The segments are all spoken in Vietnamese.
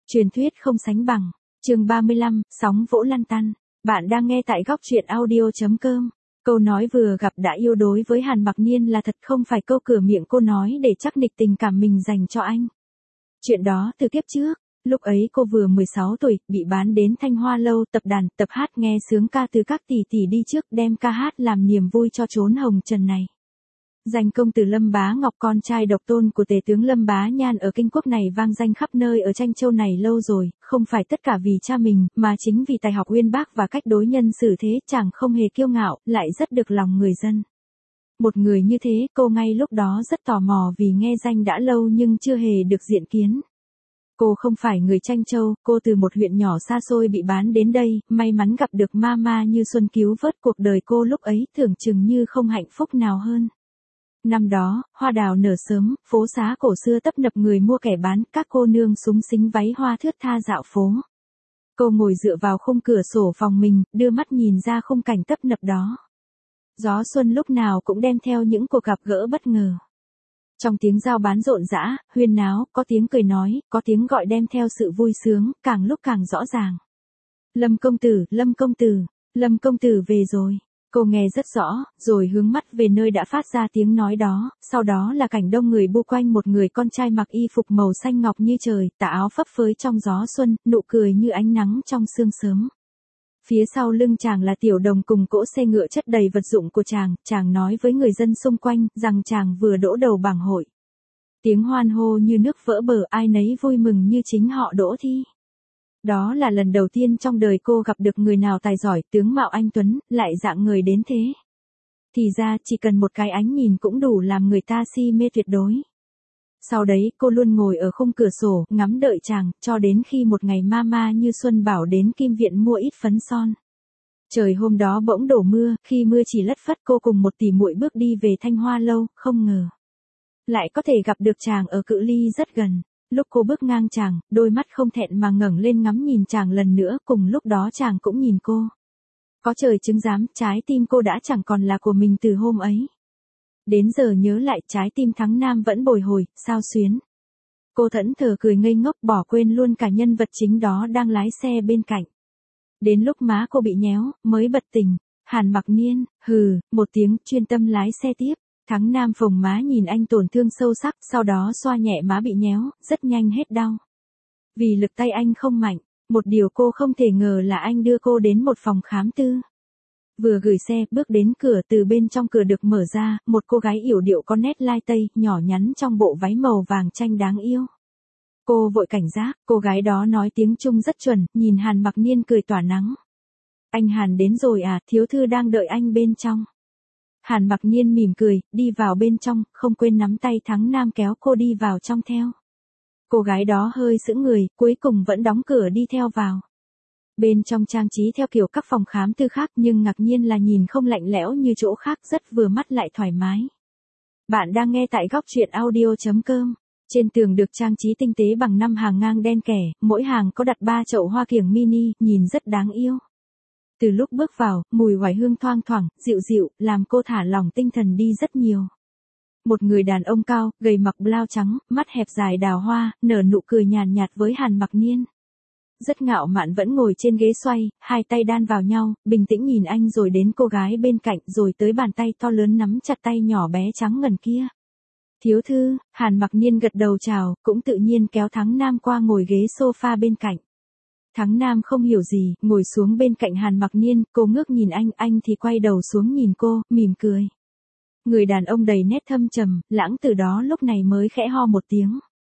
Truyền thuyết không sánh bằng. Chương 35, sóng vỗ lăn tăn. Bạn đang nghe tại góc truyện audio.com. Câu nói vừa gặp đã yêu đối với Hàn Mặc Niên là thật, không phải câu cửa miệng cô nói để chắc nịch tình cảm mình dành cho anh. Chuyện đó từ kiếp trước, lúc ấy cô vừa 16 tuổi, bị bán đến Thanh Hoa Lâu tập đàn, tập hát nghe sướng ca từ các tỷ tỷ đi trước, đem ca hát làm niềm vui cho chốn hồng trần này. Danh công từ Lâm Bá Ngọc, con trai độc tôn của tể tướng Lâm Bá Nhan ở kinh quốc này vang danh khắp nơi ở Tranh Châu này lâu rồi, không phải tất cả vì cha mình, mà chính vì tài học uyên bác và cách đối nhân xử thế, chàng không hề kiêu ngạo, lại rất được lòng người dân. Một người như thế, cô ngay lúc đó rất tò mò vì nghe danh đã lâu nhưng chưa hề được diện kiến. Cô không phải người Tranh Châu, cô từ một huyện nhỏ xa xôi bị bán đến đây, may mắn gặp được Mama Như Xuân cứu vớt cuộc đời cô lúc ấy, tưởng chừng như không hạnh phúc nào hơn. Năm đó, hoa đào nở sớm, phố xá cổ xưa tấp nập người mua kẻ bán, các cô nương xúng xính váy hoa thướt tha dạo phố. Cô ngồi dựa vào khung cửa sổ phòng mình, đưa mắt nhìn ra khung cảnh tấp nập đó. Gió xuân lúc nào cũng đem theo những cuộc gặp gỡ bất ngờ. Trong tiếng giao bán rộn rã, huyên náo, có tiếng cười nói, có tiếng gọi đem theo sự vui sướng, càng lúc càng rõ ràng. Lâm công tử, Lâm công tử, Lâm công tử về rồi. Cô nghe rất rõ, rồi hướng mắt về nơi đã phát ra tiếng nói đó, sau đó là cảnh đông người bu quanh một người con trai mặc y phục màu xanh ngọc như trời, tà áo phấp phới trong gió xuân, nụ cười như ánh nắng trong sương sớm. Phía sau lưng chàng là Tiểu Đồng cùng cỗ xe ngựa chất đầy vật dụng của chàng nói với người dân xung quanh rằng chàng vừa đỗ đầu bảng hội. Tiếng hoan hô như nước vỡ bờ, ai nấy vui mừng như chính họ đỗ thi. Đó là lần đầu tiên trong đời cô gặp được người nào tài giỏi, tướng mạo anh tuấn, lại dạng người đến thế. Thì ra chỉ cần một cái ánh nhìn cũng đủ làm người ta si mê tuyệt đối. Sau đấy cô luôn ngồi ở khung cửa sổ, ngắm đợi chàng, cho đến khi một ngày Mama Như Xuân bảo đến Kim Viện mua ít phấn son. Trời hôm đó bỗng đổ mưa, khi mưa chỉ lất phất cô cùng một tỷ muội bước đi về Thanh Hoa Lâu, không ngờ lại có thể gặp được chàng ở cự ly rất gần. Lúc cô bước ngang chàng, đôi mắt không thẹn mà ngẩng lên ngắm nhìn chàng lần nữa, cùng lúc đó chàng cũng nhìn cô. Có trời chứng giám, trái tim cô đã chẳng còn là của mình từ hôm ấy. Đến giờ nhớ lại, trái tim Thắng Nam vẫn bồi hồi, xao xuyến. Cô thẫn thờ cười ngây ngốc, bỏ quên luôn cả nhân vật chính đó đang lái xe bên cạnh. Đến lúc má cô bị nhéo, mới bật tỉnh. Hàn Mặc Niên, hừ, một tiếng, chuyên tâm lái xe tiếp. Thắng Nam phồng má nhìn anh tổn thương sâu sắc, sau đó xoa nhẹ má bị nhéo, rất nhanh hết đau. Vì lực tay anh không mạnh, một điều cô không thể ngờ là anh đưa cô đến một phòng khám tư. Vừa gửi xe, bước đến cửa, từ bên trong cửa được mở ra, một cô gái yểu điệu có nét lai tây, nhỏ nhắn trong bộ váy màu vàng chanh đáng yêu. Cô vội cảnh giác, cô gái đó nói tiếng Trung rất chuẩn, nhìn Hàn Mặc Niên cười tỏa nắng. Anh Hàn đến rồi à, thiếu thư đang đợi anh bên trong. Hàn Mặc Niên mỉm cười, đi vào bên trong, không quên nắm tay Thắng Nam kéo cô đi vào trong theo. Cô gái đó hơi sững người, cuối cùng vẫn đóng cửa đi theo vào. Bên trong trang trí theo kiểu các phòng khám tư khác, nhưng ngạc nhiên là nhìn không lạnh lẽo như chỗ khác, rất vừa mắt lại thoải mái. Bạn đang nghe tại góc truyện audio.com. Trên tường được trang trí tinh tế bằng 5 hàng ngang đen kẻ, mỗi hàng có đặt 3 chậu hoa kiểng mini, nhìn rất đáng yêu. Từ lúc bước vào, mùi oải hương thoang thoảng, dịu dịu, làm cô thả lỏng tinh thần đi rất nhiều. Một người đàn ông cao, gầy mặc blau trắng, mắt hẹp dài đào hoa, nở nụ cười nhàn nhạt với Hàn Mặc Niên. Rất ngạo mạn vẫn ngồi trên ghế xoay, hai tay đan vào nhau, bình tĩnh nhìn anh rồi đến cô gái bên cạnh, rồi tới bàn tay to lớn nắm chặt tay nhỏ bé trắng ngần kia. Thiếu thư, Hàn Mặc Niên gật đầu chào, cũng tự nhiên kéo Thắng Nam qua ngồi ghế sofa bên cạnh. Thắng Nam không hiểu gì, ngồi xuống bên cạnh Hàn Mặc Niên, cô ngước nhìn anh thì quay đầu xuống nhìn cô, mỉm cười. Người đàn ông đầy nét thâm trầm, lãng từ đó lúc này mới khẽ ho một tiếng.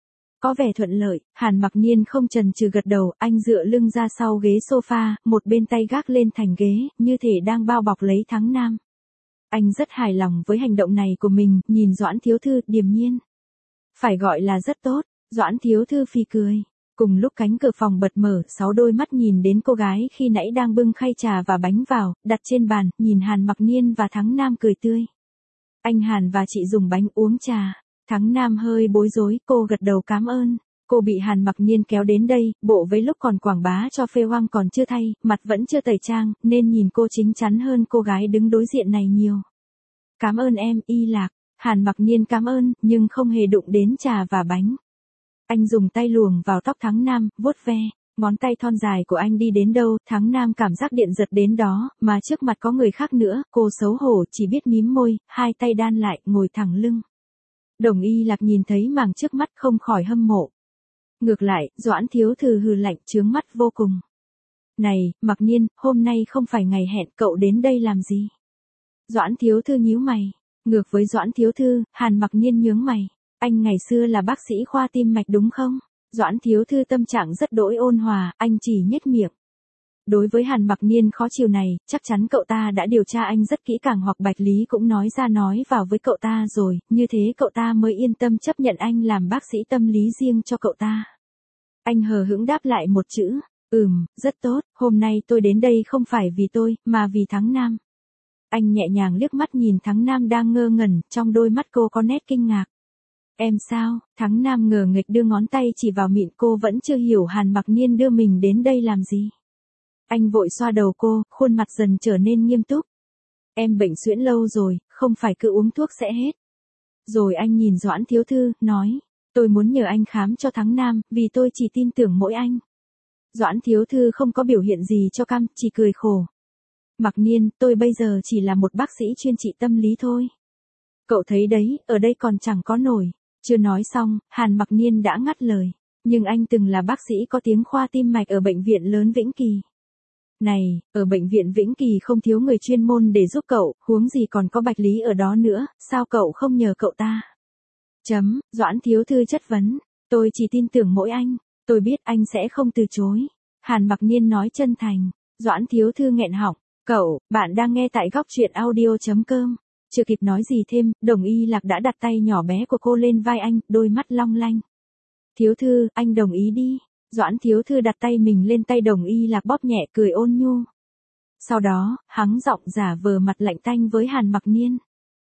Có vẻ thuận lợi, Hàn Mặc Niên không chần chừ gật đầu, anh dựa lưng ra sau ghế sofa, một bên tay gác lên thành ghế, như thể đang bao bọc lấy Thắng Nam. Anh rất hài lòng với hành động này của mình, nhìn Doãn thiếu thư, điềm nhiên. Phải gọi là rất tốt, Doãn thiếu thư phì cười. Cùng lúc cánh cửa phòng bật mở, 6 đôi mắt nhìn đến cô gái khi nãy đang bưng khay trà và bánh vào, đặt trên bàn, nhìn Hàn Mặc Niên và Thắng Nam cười tươi. Anh Hàn và chị dùng bánh uống trà. Thắng Nam hơi bối rối, cô gật đầu cảm ơn. Cô bị Hàn Mặc Niên kéo đến đây, bộ váy lúc còn quảng bá cho phê hoang còn chưa thay, mặt vẫn chưa tẩy trang, nên nhìn cô chính chắn hơn cô gái đứng đối diện này nhiều. Cảm ơn em, Y Lạc. Hàn Mặc Niên cảm ơn, nhưng không hề đụng đến trà và bánh. Anh dùng tay luồn vào tóc Thắng Nam, vuốt ve, ngón tay thon dài của anh đi đến đâu, Thắng Nam cảm giác điện giật đến đó, mà trước mặt có người khác nữa, cô xấu hổ chỉ biết mím môi, hai tay đan lại, ngồi thẳng lưng. Đồng Y Lạc nhìn thấy mảng trước mắt không khỏi hâm mộ. Ngược lại, Doãn Thiếu Thư hừ lạnh chướng mắt vô cùng. Này, Mặc Niên, hôm nay không phải ngày hẹn, cậu đến đây làm gì? Doãn Thiếu Thư nhíu mày. Ngược với Doãn Thiếu Thư, Hàn Mặc Niên nhướng mày. Anh ngày xưa là bác sĩ khoa tim mạch đúng không? Doãn Thiếu Thư tâm trạng rất đỗi ôn hòa, anh chỉ nhếch miệng. Đối với Hàn Mặc Niên khó chịu này, chắc chắn cậu ta đã điều tra anh rất kỹ càng hoặc Bạch Lý cũng nói ra nói vào với cậu ta rồi, như thế cậu ta mới yên tâm chấp nhận anh làm bác sĩ tâm lý riêng cho cậu ta. Anh hờ hững đáp lại một chữ, rất tốt, hôm nay tôi đến đây không phải vì tôi, mà vì Thắng Nam. Anh nhẹ nhàng liếc mắt nhìn Thắng Nam đang ngơ ngẩn, trong đôi mắt cô có nét kinh ngạc. Em sao? Thắng Nam ngờ nghịch đưa ngón tay chỉ vào miệng cô, vẫn chưa hiểu Hàn Mặc Niên đưa mình đến đây làm gì. Anh vội xoa đầu cô, khuôn mặt dần trở nên nghiêm túc. Em bệnh suyễn lâu rồi, không phải cứ uống thuốc sẽ hết. Rồi anh nhìn Doãn Thiếu Thư, nói, tôi muốn nhờ anh khám cho Thắng Nam, vì tôi chỉ tin tưởng mỗi anh. Doãn Thiếu Thư không có biểu hiện gì cho cam, chỉ cười khổ. Mặc Niên, tôi bây giờ chỉ là một bác sĩ chuyên trị tâm lý thôi. Cậu thấy đấy, ở đây còn chẳng có nổi. Chưa nói xong, Hàn Mặc Niên đã ngắt lời. Nhưng anh từng là bác sĩ có tiếng khoa tim mạch ở bệnh viện lớn Vĩnh Kỳ. Này, ở bệnh viện Vĩnh Kỳ không thiếu người chuyên môn để giúp cậu, huống gì còn có Bạch Lý ở đó nữa, sao cậu không nhờ cậu ta? Doãn Thiếu Thư chất vấn, tôi chỉ tin tưởng mỗi anh, tôi biết anh sẽ không từ chối. Hàn Mặc Niên nói chân thành, Doãn Thiếu Thư nghẹn họng, bạn đang nghe tại góc truyện audio.com. Chưa kịp nói gì thêm, Đồng Y Lạc đã đặt tay nhỏ bé của cô lên vai anh, đôi mắt long lanh. Thiếu Thư, anh đồng ý đi. Doãn Thiếu Thư đặt tay mình lên tay Đồng Y Lạc bóp nhẹ cười ôn nhu. Sau đó, hắng giọng giả vờ mặt lạnh tanh với Hàn Mặc Niên.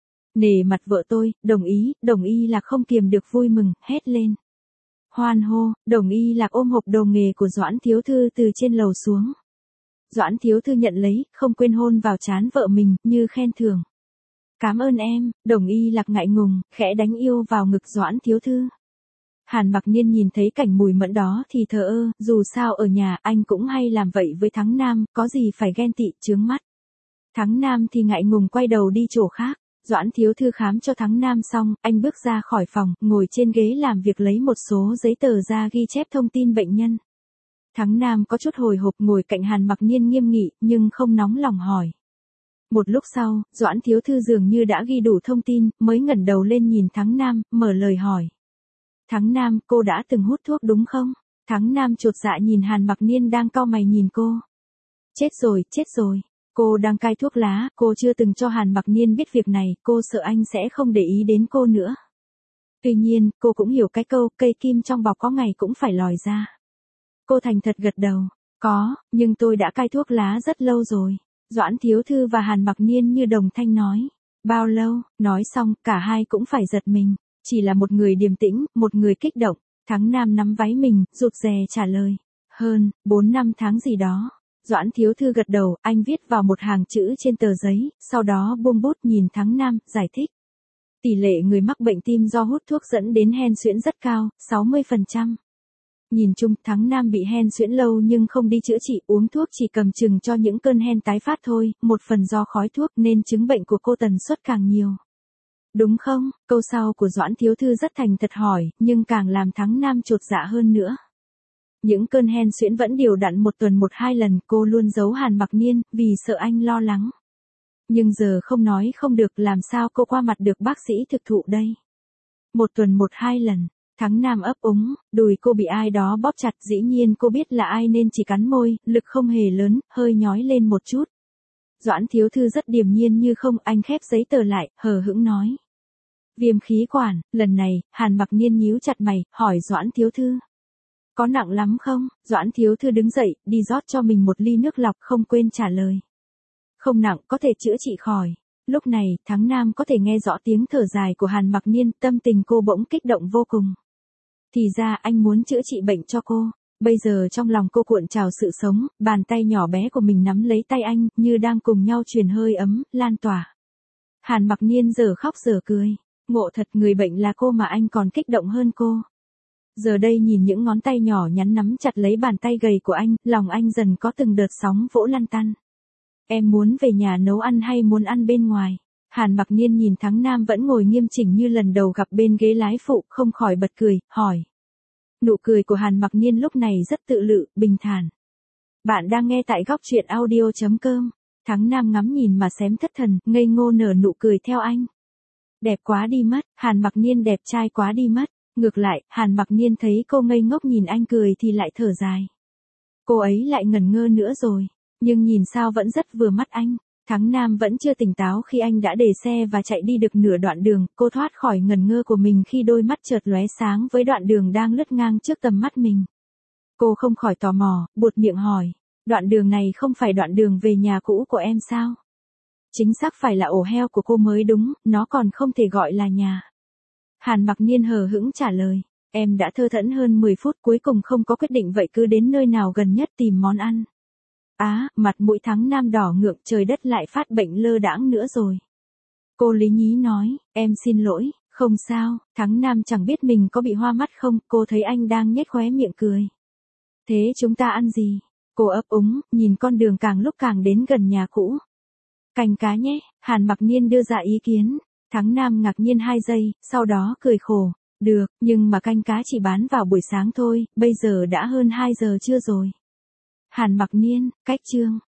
Nể mặt vợ tôi, Đồng Y Lạc không kiềm được vui mừng, hét lên. Hoan hô, Đồng Y Lạc ôm hộp đồ nghề của Doãn Thiếu Thư từ trên lầu xuống. Doãn Thiếu Thư nhận lấy, không quên hôn vào trán vợ mình, như khen thưởng. Cảm ơn em, Đồng Y Lạc ngại ngùng, khẽ đánh yêu vào ngực Doãn Thiếu Thư. Hàn Mặc Niên nhìn thấy cảnh mùi mẫn đó thì thờ ơ, dù sao ở nhà anh cũng hay làm vậy với Thắng Nam, có gì phải ghen tị, chướng mắt. Thắng Nam thì ngại ngùng quay đầu đi chỗ khác. Doãn Thiếu Thư khám cho Thắng Nam xong, anh bước ra khỏi phòng, ngồi trên ghế làm việc lấy một số giấy tờ ra ghi chép thông tin bệnh nhân. Thắng Nam có chút hồi hộp ngồi cạnh Hàn Mặc Niên nghiêm nghị, nhưng không nóng lòng hỏi. Một lúc sau, Doãn Thiếu Thư dường như đã ghi đủ thông tin, mới ngẩng đầu lên nhìn Thắng Nam, mở lời hỏi. Thắng Nam, cô đã từng hút thuốc đúng không? Thắng Nam chột dạ nhìn Hàn Mặc Niên đang cau mày nhìn cô. Chết rồi. Cô đang cai thuốc lá, cô chưa từng cho Hàn Mặc Niên biết việc này, cô sợ anh sẽ không để ý đến cô nữa. Tuy nhiên, cô cũng hiểu cái câu, cây kim trong bọc có ngày cũng phải lòi ra. Cô thành thật gật đầu. Có, nhưng tôi đã cai thuốc lá rất lâu rồi. Doãn Thiếu Thư và Hàn Mặc Niên như đồng thanh nói. Bao lâu? Nói xong, cả hai cũng phải giật mình. Chỉ là một người điềm tĩnh, một người kích động. Thắng Nam nắm váy mình, rụt rè trả lời. Hơn, 4-5 tháng gì đó. Doãn Thiếu Thư gật đầu, anh viết vào một hàng chữ trên tờ giấy, sau đó buông bút nhìn Thắng Nam, giải thích. Tỷ lệ người mắc bệnh tim do hút thuốc dẫn đến hen suyễn rất cao, 60%. Nhìn chung, Thắng Nam bị hen suyễn lâu nhưng không đi chữa trị, uống thuốc chỉ cầm chừng cho những cơn hen tái phát thôi, một phần do khói thuốc nên chứng bệnh của cô tần suất càng nhiều. Đúng không? Câu sau của Doãn Thiếu Thư rất thành thật hỏi, nhưng càng làm Thắng Nam chột dạ hơn nữa. Những cơn hen suyễn vẫn đều đặn một tuần 1-2 lần, cô luôn giấu Hàn Mặc Niên, vì sợ anh lo lắng. Nhưng giờ không nói không được, làm sao cô qua mặt được bác sĩ thực thụ đây? Một tuần 1-2 lần. Thắng Nam ấp úng, đùi cô bị ai đó bóp chặt, dĩ nhiên cô biết là ai nên chỉ cắn môi, lực không hề lớn, hơi nhói lên một chút. Doãn Thiếu Thư rất điềm nhiên như không, anh khép giấy tờ lại, hờ hững nói. Viêm khí quản, lần này, Hàn Mặc Niên nhíu chặt mày, hỏi Doãn Thiếu Thư. Có nặng lắm không? Doãn Thiếu Thư đứng dậy, đi rót cho mình một ly nước lọc, không quên trả lời. Không nặng, có thể chữa trị khỏi. Lúc này, Thắng Nam có thể nghe rõ tiếng thở dài của Hàn Mặc Niên, tâm tình cô bỗng kích động vô cùng. Thì ra anh muốn chữa trị bệnh cho cô. Bây giờ trong lòng cô cuộn trào sự sống, bàn tay nhỏ bé của mình nắm lấy tay anh, như đang cùng nhau truyền hơi ấm, lan tỏa. Hàn Mặc Niên giờ khóc giờ cười. Ngộ thật, người bệnh là cô mà anh còn kích động hơn cô. Giờ đây nhìn những ngón tay nhỏ nhắn nắm chặt lấy bàn tay gầy của anh, lòng anh dần có từng đợt sóng vỗ lăn tăn. Em muốn về nhà nấu ăn hay muốn ăn bên ngoài? Hàn Mặc Niên nhìn Thắng Nam vẫn ngồi nghiêm chỉnh như lần đầu gặp bên ghế lái phụ, không khỏi bật cười, hỏi. Nụ cười của Hàn Mặc Niên lúc này rất tự lự, bình thản. Bạn đang nghe tại góc truyện audio.com. Thắng Nam ngắm nhìn mà xém thất thần, ngây ngô nở nụ cười theo anh. Đẹp quá đi mất, Hàn Mặc Niên đẹp trai quá đi mất. Ngược lại, Hàn Mặc Niên thấy cô ngây ngốc nhìn anh cười thì lại thở dài. Cô ấy lại ngẩn ngơ nữa rồi, nhưng nhìn sao vẫn rất vừa mắt anh. Thắng Nam vẫn chưa tỉnh táo khi anh đã để xe và chạy đi được nửa đoạn đường, cô thoát khỏi ngẩn ngơ của mình khi đôi mắt chợt lóe sáng với đoạn đường đang lướt ngang trước tầm mắt mình. Cô không khỏi tò mò, buột miệng hỏi, đoạn đường này không phải đoạn đường về nhà cũ của em sao? Chính xác phải là ổ heo của cô mới đúng, nó còn không thể gọi là nhà. Hàn Mặc Niên hờ hững trả lời, em đã thơ thẫn hơn 10 phút cuối cùng không có quyết định vậy cứ đến nơi nào gần nhất tìm món ăn. Mặt mũi Thắng Nam đỏ ngượng, trời đất lại phát bệnh lơ đãng nữa rồi. Cô lý nhí nói, em xin lỗi, không sao. Thắng Nam chẳng biết mình có bị hoa mắt không, cô thấy anh đang nhếch khóe miệng cười. Thế chúng ta ăn gì? Cô ấp úng, nhìn con đường càng lúc càng đến gần nhà cũ. Canh cá nhé, Hàn Mặc Niên đưa ra ý kiến. Thắng Nam ngạc nhiên 2 giây, sau đó cười khổ. Được, nhưng mà canh cá chỉ bán vào buổi sáng thôi, bây giờ đã hơn 2 giờ trưa rồi. Hàn Mặc Niên, cách chương.